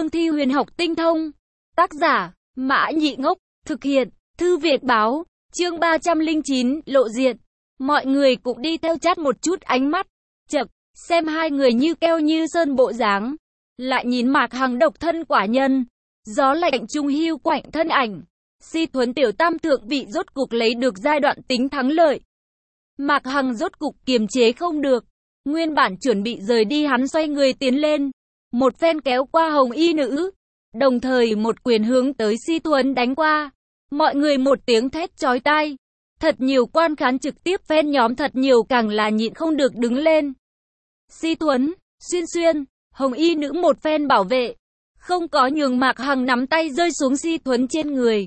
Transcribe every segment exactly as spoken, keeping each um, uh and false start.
cương thi huyền học tinh thông. Tác giả, Mã Nhị Ngốc, thực hiện, Thư Việt Báo, chương ba trăm lẻ chín, lộ diện. Mọi người cũng đi theo chát một chút ánh mắt. Chậc, xem hai người như keo như sơn bộ dáng. Lại nhìn Mạc Hằng độc thân quả nhân. Gió lạnh trung hưu quạnh thân ảnh. Si Thuấn tiểu tam thượng vị rốt cục lấy được giai đoạn tính thắng lợi. Mạc Hằng rốt cục kiềm chế không được. Nguyên bản chuẩn bị rời đi hắn xoay người tiến lên. Một phen kéo qua hồng y nữ. Đồng thời một quyền hướng tới Si Thuấn đánh qua. Mọi người một tiếng thét chói tai. Thật nhiều quan khán trực tiếp phen nhóm thật nhiều càng là nhịn không được đứng lên. Si Thuấn, xuyên xuyên, hồng y nữ một phen bảo vệ. Không có nhường Mạc Hằng nắm tay rơi xuống Si Thuấn trên người.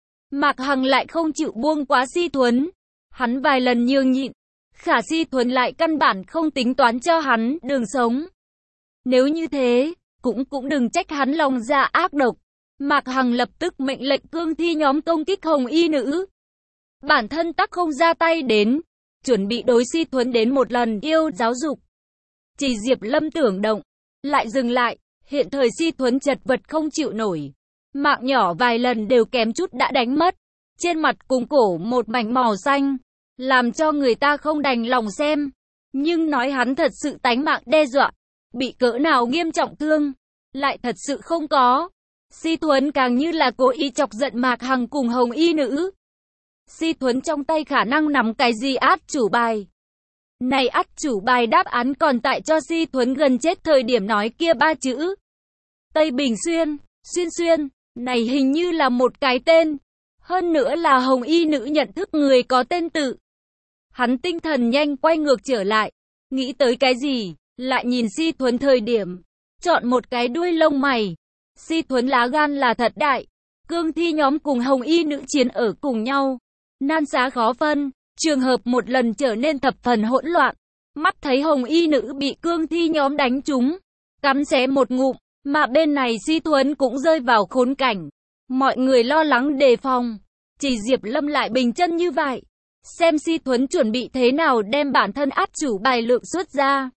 Mạc Hằng lại không chịu buông quá Si Thuấn. Hắn vài lần nhường nhịn. Khả Si Thuấn lại căn bản không tính toán cho hắn đường sống. Nếu như thế, cũng cũng đừng trách hắn lòng dạ ác độc. Mạc Hằng lập tức mệnh lệnh cương thi nhóm công kích hồng y nữ. Bản thân tắc không ra tay đến. Chuẩn bị đối Si Thuấn đến một lần yêu giáo dục. Chỉ Diệp Lâm tưởng động. Lại dừng lại. Hiện thời Si Thuấn chật vật không chịu nổi. Mạng nhỏ vài lần đều kém chút đã đánh mất. Trên mặt cùng cổ một mảnh màu xanh. Làm cho người ta không đành lòng xem. Nhưng nói hắn thật sự tánh mạng đe dọa. Bị cỡ nào nghiêm trọng thương. Lại thật sự không có. Si Thuấn càng như là cố ý chọc giận Mạc Hằng cùng hồng y nữ. Si Thuấn trong tay khả năng nắm cái gì át chủ bài. Này át chủ bài đáp án còn tại cho Si Thuấn gần chết thời điểm nói kia ba chữ. Tây Bình Xuyên, xuyên xuyên, này hình như là một cái tên. Hơn nữa là hồng y nữ nhận thức người có tên tự. Hắn tinh thần nhanh quay ngược trở lại. Nghĩ tới cái gì, lại nhìn Si Thuấn thời điểm. Chọn một cái đuôi lông mày. Si Thuấn lá gan là thật đại. Cương thi nhóm cùng hồng y nữ chiến ở cùng nhau. Nan xá khó phân. Trường hợp một lần trở nên thập phần hỗn loạn. Mắt thấy hồng y nữ bị cương thi nhóm đánh trúng. Cắn xé một ngụm. Mà bên này Si Thuấn cũng rơi vào khốn cảnh. Mọi người lo lắng đề phòng. Chỉ Diệp Lâm lại bình chân như vậy. Xem Si Thuấn chuẩn bị thế nào đem bản thân át chủ bài lượng xuất ra.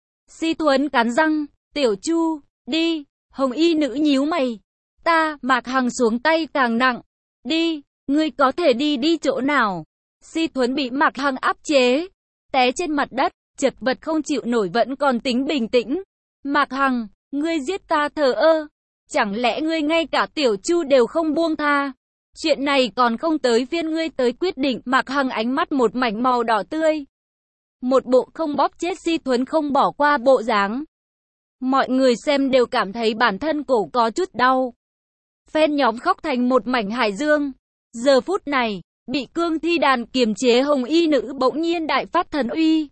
Si Thuấn cắn răng. Tiểu Chu, đi. Hồng y nữ nhíu mày. Ta, Mạc Hằng xuống tay càng nặng. Đi, ngươi có thể đi đi chỗ nào. Si Thuấn bị Mạc Hằng áp chế. Té trên mặt đất, chật vật không chịu nổi vẫn còn tính bình tĩnh. Mạc Hằng, ngươi giết ta thờ ơ. Chẳng lẽ ngươi ngay cả Tiểu Chu đều không buông tha. Chuyện này còn không tới phiên ngươi tới quyết định. Mạc Hằng ánh mắt một mảnh màu đỏ tươi. Một bộ không bóp chết Si Thuấn không bỏ qua bộ dáng. Mọi người xem đều cảm thấy bản thân cổ có chút đau. Phen nhóm khóc thành một mảnh hải dương. Giờ phút này, bị cương thi đàn kiềm chế hồng y nữ bỗng nhiên đại phát thần uy.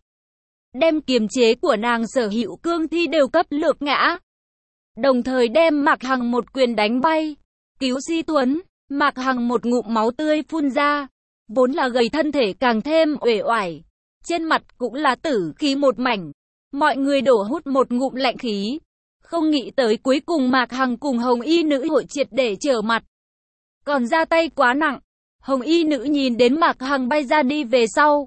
Đem kiềm chế của nàng sở hữu cương thi đều cấp lược ngã. Đồng thời đem Mạc Hằng một quyền đánh bay. Cứu Si Thuấn, Mạc Hằng một ngụm máu tươi phun ra. Vốn là gầy thân thể càng thêm uể oải. Trên mặt cũng là tử khí một mảnh. Mọi người đổ hút một ngụm lạnh khí. Không nghĩ tới cuối cùng Mạc Hằng cùng hồng y nữ hội triệt để trở mặt. Còn ra tay quá nặng. Hồng y nữ nhìn đến Mạc Hằng bay ra đi về sau.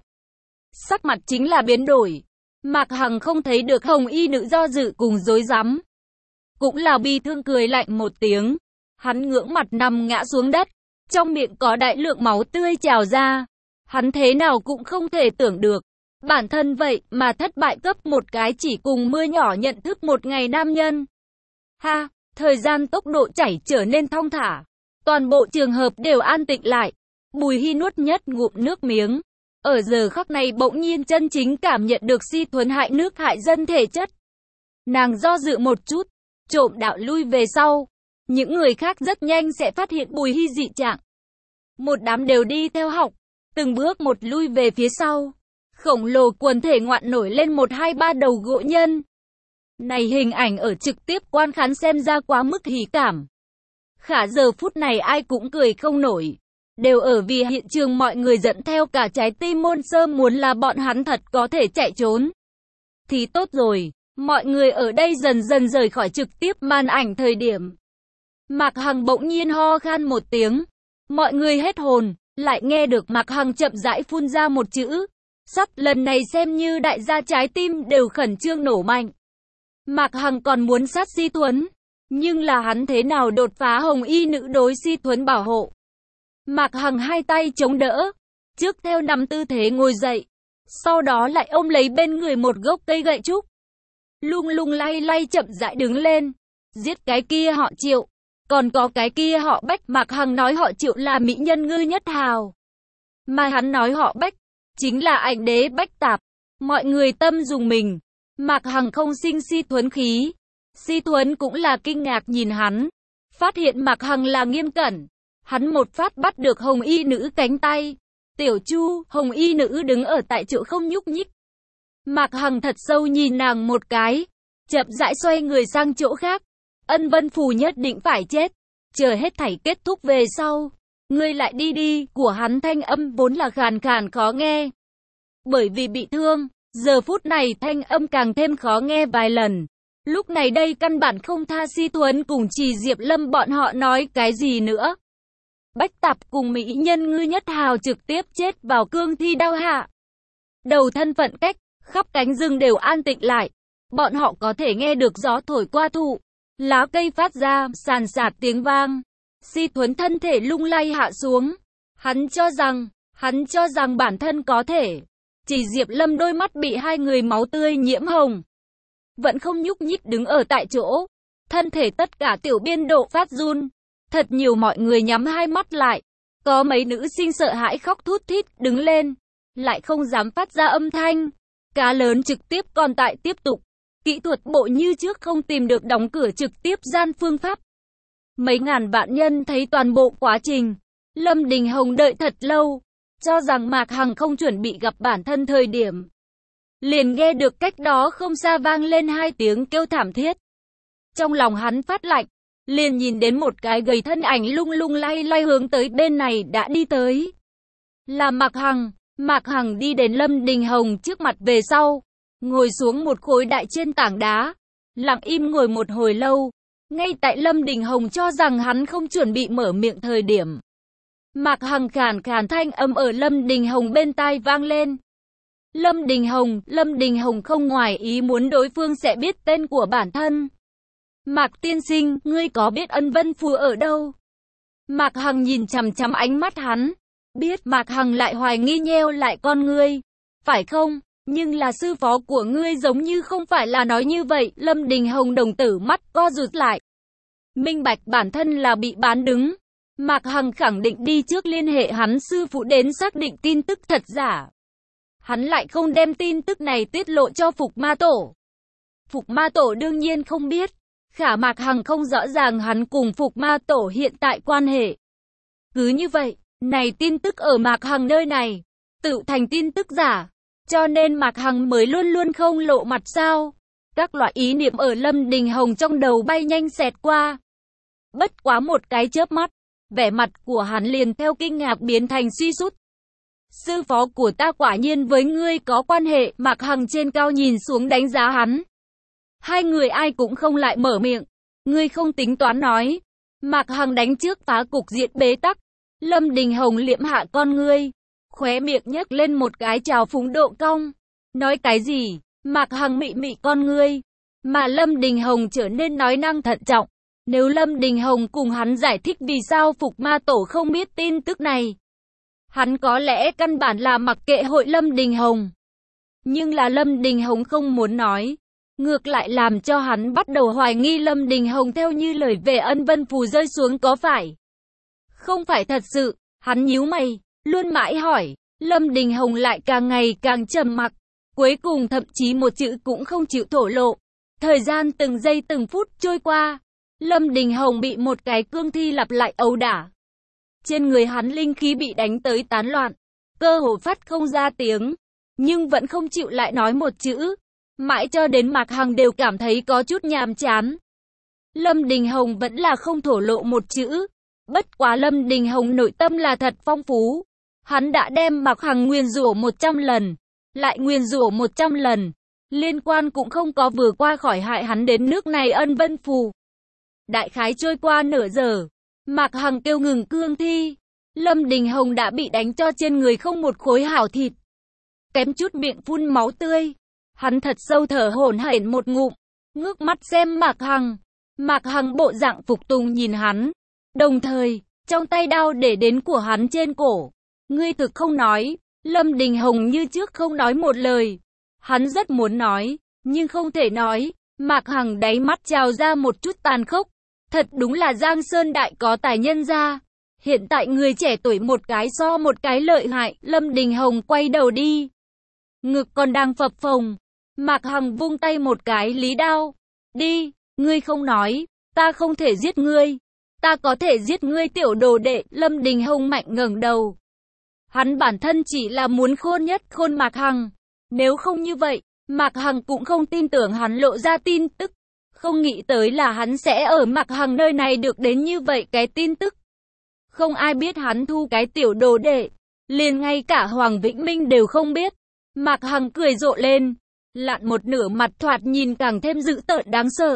Sắc mặt chính là biến đổi. Mạc Hằng không thấy được hồng y nữ do dự cùng rối rắm. Cũng là bi thương cười lạnh một tiếng. Hắn ngưỡng mặt nằm ngã xuống đất. Trong miệng có đại lượng máu tươi trào ra. Hắn thế nào cũng không thể tưởng được. Bản thân vậy mà thất bại cấp một cái chỉ cùng mưa nhỏ nhận thức một ngày nam nhân. Ha, thời gian tốc độ chảy trở nên thong thả. Toàn bộ trường hợp đều an tĩnh lại. Bùi Hi nuốt nhất ngụm nước miếng. Ở giờ khắc này bỗng nhiên chân chính cảm nhận được Si Thuấn hại nước hại dân thể chất. Nàng do dự một chút, trộm đạo lui về sau. Những người khác rất nhanh sẽ phát hiện Bùi Hi dị trạng. Một đám đều đi theo học, từng bước một lui về phía sau. Khổng lồ quần thể ngoạn nổi lên một hai ba đầu gỗ nhân. Này hình ảnh ở trực tiếp quan khán xem ra quá mức hỉ cảm. Khả giờ phút này ai cũng cười không nổi. Đều ở vì hiện trường mọi người dẫn theo cả trái tim môn sơ muốn là bọn hắn thật có thể chạy trốn. Thì tốt rồi, mọi người ở đây dần dần rời khỏi trực tiếp màn ảnh thời điểm. Mạc Hằng bỗng nhiên ho khan một tiếng. Mọi người hết hồn, lại nghe được Mạc Hằng chậm rãi phun ra một chữ. Sắp lần này xem như đại gia trái tim đều khẩn trương nổ mạnh. Mạc Hằng còn muốn sát Si Thuấn. Nhưng là hắn thế nào đột phá hồng y nữ đối Si Thuấn bảo hộ. Mạc Hằng hai tay chống đỡ, trước theo nằm tư thế ngồi dậy, sau đó lại ôm lấy bên người một gốc cây gậy trúc. Lung lung lay lay chậm rãi đứng lên, giết cái kia họ Triệu, còn có cái kia họ Bách. Mạc Hằng nói họ Triệu là mỹ nhân Ngư Nhất Hào, mà hắn nói họ Bách chính là ảnh đế Bách Tạp. Mọi người tâm dùng mình, Mạc Hằng không sinh Si Thuấn khí. Si Thuấn cũng là kinh ngạc nhìn hắn, phát hiện Mạc Hằng là nghiêm cẩn. Hắn một phát bắt được hồng y nữ cánh tay. Tiểu Chu, hồng y nữ đứng ở tại chỗ không nhúc nhích. Mạc Hằng thật sâu nhìn nàng một cái, chậm rãi xoay người sang chỗ khác. Ân Vân Phù nhất định phải chết, chờ hết thảy kết thúc về sau, ngươi lại đi đi. Của hắn thanh âm vốn là khàn khàn khó nghe, bởi vì bị thương, giờ phút này thanh âm càng thêm khó nghe vài lần. Lúc này đây căn bản không tha Si Thuấn cùng Trì Diệp Lâm bọn họ nói cái gì nữa. Bách Tạp cùng mỹ nhân Ngư Nhất Hào trực tiếp chết vào cương thi đao hạ. Đầu thân phận cách, khắp cánh rừng đều an tĩnh lại. Bọn họ có thể nghe được gió thổi qua thụ, lá cây phát ra sàn sạt tiếng vang. Si Thuấn thân thể lung lay hạ xuống. Hắn cho rằng, hắn cho rằng bản thân có thể. Chỉ Diệp Lâm đôi mắt bị hai người máu tươi nhiễm hồng, vẫn không nhúc nhích đứng ở tại chỗ. Thân thể tất cả tiểu biên độ phát run. Thật nhiều mọi người nhắm hai mắt lại. Có mấy nữ sinh sợ hãi khóc thút thít đứng lên, lại không dám phát ra âm thanh. Cá lớn trực tiếp còn tại tiếp tục. Kỹ thuật bộ như trước không tìm được đóng cửa trực tiếp gian phương pháp. Mấy ngàn vạn nhân thấy toàn bộ quá trình. Lâm Đình Hồng đợi thật lâu, cho rằng Mạc Hằng không chuẩn bị gặp bản thân thời điểm. Liền nghe được cách đó không xa vang lên hai tiếng kêu thảm thiết. Trong lòng hắn phát lạnh, liền nhìn đến một cái gầy thân ảnh lung lung lay lay hướng tới bên này đã đi tới. Là Mạc Hằng. Mạc Hằng đi đến Lâm Đình Hồng trước mặt về sau, ngồi xuống một khối đại trên tảng đá, lặng im ngồi một hồi lâu. Ngay tại Lâm Đình Hồng cho rằng hắn không chuẩn bị mở miệng thời điểm, Mạc Hằng khàn khàn thanh âm ở Lâm Đình Hồng bên tai vang lên. Lâm Đình Hồng, Lâm Đình Hồng không ngoài ý muốn đối phương sẽ biết tên của bản thân. Mạc tiên sinh, ngươi có biết Ân Vân Phù ở đâu? Mạc Hằng nhìn chằm chằm ánh mắt hắn, biết Mạc Hằng lại hoài nghi nheo lại con ngươi, phải không? Nhưng là sư phó của ngươi giống như không phải là nói như vậy. Lâm Đình Hồng đồng tử mắt co rụt lại, minh bạch bản thân là bị bán đứng. Mạc Hằng khẳng định đi trước liên hệ hắn sư phụ đến xác định tin tức thật giả. Hắn lại không đem tin tức này tiết lộ cho Phục Ma Tổ. Phục Ma Tổ đương nhiên không biết. Khả Mạc Hằng không rõ ràng hắn cùng Phục Ma Tổ hiện tại quan hệ. Cứ như vậy, này tin tức ở Mạc Hằng nơi này, tự thành tin tức giả. Cho nên Mạc Hằng mới luôn luôn không lộ mặt sao. Các loại ý niệm ở Lâm Đình Hồng trong đầu bay nhanh xẹt qua. Bất quá một cái chớp mắt, vẻ mặt của hắn liền theo kinh ngạc biến thành suy sút. Sư phó của ta quả nhiên với ngươi có quan hệ. Mạc Hằng trên cao nhìn xuống đánh giá hắn. Hai người ai cũng không lại mở miệng. Ngươi không tính toán nói. Mạc Hằng đánh trước phá cục diện bế tắc. Lâm Đình Hồng liệm hạ con ngươi, khóe miệng nhếch lên một cái trào phúng độ cong. Nói cái gì? Mạc Hằng mị mị con ngươi. Mà Lâm Đình Hồng trở nên nói năng thận trọng. Nếu Lâm Đình Hồng cùng hắn giải thích vì sao Phục Ma Tổ không biết tin tức này, hắn có lẽ căn bản là mặc kệ hội Lâm Đình Hồng. Nhưng là Lâm Đình Hồng không muốn nói, ngược lại làm cho hắn bắt đầu hoài nghi Lâm Đình Hồng theo như lời về Ân Vân Phù rơi xuống có phải không phải thật sự. Hắn nhíu mày, luôn mãi hỏi. Lâm Đình Hồng lại càng ngày càng trầm mặc, cuối cùng thậm chí một chữ cũng không chịu thổ lộ. Thời gian từng giây từng phút trôi qua, Lâm Đình Hồng bị một cái cương thi lặp lại ấu đả. Trên người hắn linh khí bị đánh tới tán loạn, cơ hồ phát không ra tiếng, nhưng vẫn không chịu lại nói một chữ. Mãi cho đến Mạc Hằng đều cảm thấy có chút nhàm chán. Lâm Đình Hồng vẫn là không thổ lộ một chữ. Bất quá Lâm Đình Hồng nội tâm là thật phong phú. Hắn đã đem Mạc Hằng nguyền rủa một trăm lần, lại nguyền rủa một trăm lần. Liên quan cũng không có vừa qua khỏi hại hắn đến nước này Ân Vân Phù. Đại khái trôi qua nửa giờ, Mạc Hằng kêu ngừng cương thi. Lâm Đình Hồng đã bị đánh cho trên người không một khối hảo thịt, kém chút miệng phun máu tươi. Hắn thật sâu thở hổn hển một ngụm, ngước mắt xem Mạc Hằng. Mạc Hằng bộ dạng phục tùng nhìn hắn, đồng thời, trong tay đao để đến của hắn trên cổ. Ngươi thực không nói. Lâm Đình Hồng như trước không nói một lời. Hắn rất muốn nói, nhưng không thể nói. Mạc Hằng đáy mắt trào ra một chút tàn khốc. Thật đúng là Giang Sơn đại có tài nhân ra. Hiện tại người trẻ tuổi một cái so một cái lợi hại. Lâm Đình Hồng quay đầu đi. Ngực còn đang phập phồng. Mạc Hằng vung tay một cái lý đao. Đi, ngươi không nói, ta không thể giết ngươi. Ta có thể giết ngươi tiểu đồ đệ. Lâm Đình Hồng mạnh ngẩng đầu. Hắn bản thân chỉ là muốn khôn nhất khôn Mạc Hằng. Nếu không như vậy, Mạc Hằng cũng không tin tưởng hắn lộ ra tin tức. Không nghĩ tới là hắn sẽ ở Mạc Hằng nơi này được đến như vậy cái tin tức. Không ai biết hắn thu cái tiểu đồ đệ. Liền ngay cả Hoàng Vĩnh Minh đều không biết. Mạc Hằng cười rộ lên. Lặn một nửa mặt thoạt nhìn càng thêm dữ tợn đáng sợ.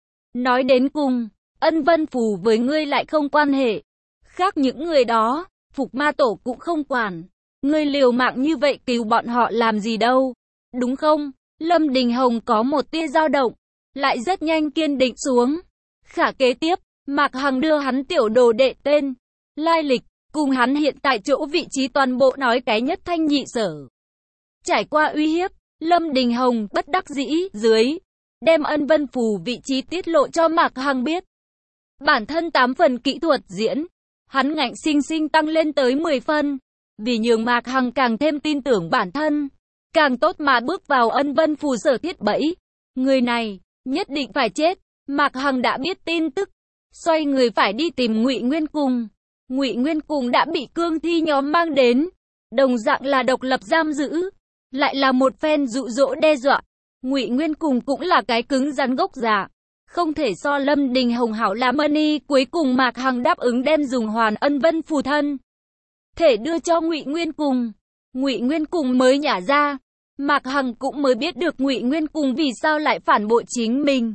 Nói đến cùng, Ân Vân Phù với ngươi lại không quan hệ. Khác những người đó, Phục Ma Tổ cũng không quản. Ngươi liều mạng như vậy cứu bọn họ làm gì đâu. Đúng không? Lâm Đình Hồng có một tia dao động, lại rất nhanh kiên định xuống. Khả kế tiếp, Mạc Hằng đưa hắn tiểu đồ đệ tên, lai lịch, cùng hắn hiện tại chỗ vị trí toàn bộ nói cái nhất thanh nhị sở. Trải qua uy hiếp, Lâm Đình Hồng bất đắc dĩ dưới, đem Ân Vân Phù vị trí tiết lộ cho Mạc Hằng biết. Bản thân tám phần kỹ thuật diễn, hắn ngạnh sinh sinh tăng lên tới mười phần, vì nhường Mạc Hằng càng thêm tin tưởng bản thân, càng tốt mà bước vào Ân Vân Phù sở thiết bẫy. Người này nhất định phải chết. Mạc Hằng đã biết tin tức, xoay người phải đi tìm Ngụy Nguyên Cùng. Ngụy Nguyên Cùng đã bị cương thi nhóm mang đến, đồng dạng là độc lập giam giữ, lại là một phen dụ dỗ đe dọa. Ngụy Nguyên Cùng cũng là cái cứng rắn gốc dạ, không thể so Lâm Đình Hồng hảo làm ân y. Cuối cùng Mạc Hằng đáp ứng đem dùng Hoàn Ân Vân Phù thân thể đưa cho Ngụy Nguyên Cùng. Ngụy Nguyên Cùng mới nhả ra, Mạc Hằng cũng mới biết được Ngụy Nguyên Cùng vì sao lại phản bội chính mình.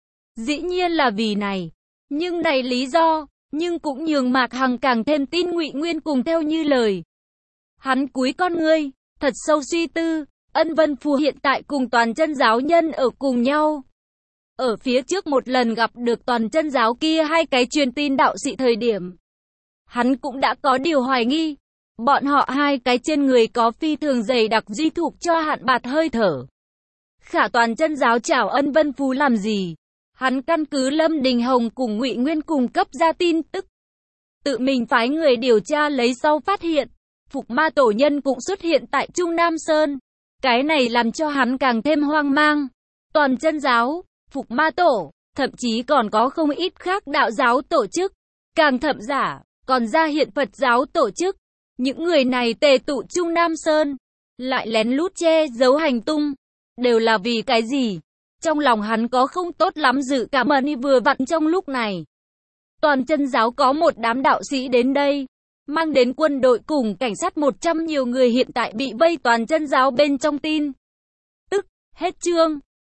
Dĩ nhiên là vì này, nhưng này lý do, nhưng cũng nhường Mạc Hằng càng thêm tin Ngụy Nguyên Cùng theo như lời. Hắn cúi con ngươi, thật sâu suy tư. Ân Vân Phù hiện tại cùng Toàn Chân giáo nhân ở cùng nhau. Ở phía trước một lần gặp được Toàn Chân giáo kia hai cái truyền tin đạo sĩ thời điểm, hắn cũng đã có điều hoài nghi. Bọn họ hai cái trên người có phi thường dày đặc duy thuộc cho hạn bạt hơi thở. Khả Toàn Chân giáo chảo Ân Vân Phù làm gì? Hắn căn cứ Lâm Đình Hồng cùng Ngụy Nguyên Cùng cấp ra tin tức, tự mình phái người điều tra lấy sau phát hiện, Phục Ma Tổ nhân cũng xuất hiện tại Trung Nam Sơn. Cái này làm cho hắn càng thêm hoang mang. Toàn Chân giáo, Phục Ma Tổ, thậm chí còn có không ít khác đạo giáo tổ chức, càng thậm giả, còn ra hiện Phật giáo tổ chức. Những người này tề tụ Trung Nam Sơn, lại lén lút che giấu hành tung, đều là vì cái gì? Trong lòng hắn có không tốt lắm dự cảm ơn y vừa vặn trong lúc này. Toàn Chân giáo có một đám đạo sĩ đến đây, mang đến quân đội cùng cảnh sát một trăm nhiều người hiện tại bị vây Toàn Chân giáo bên trong tin. Tức, hết chương.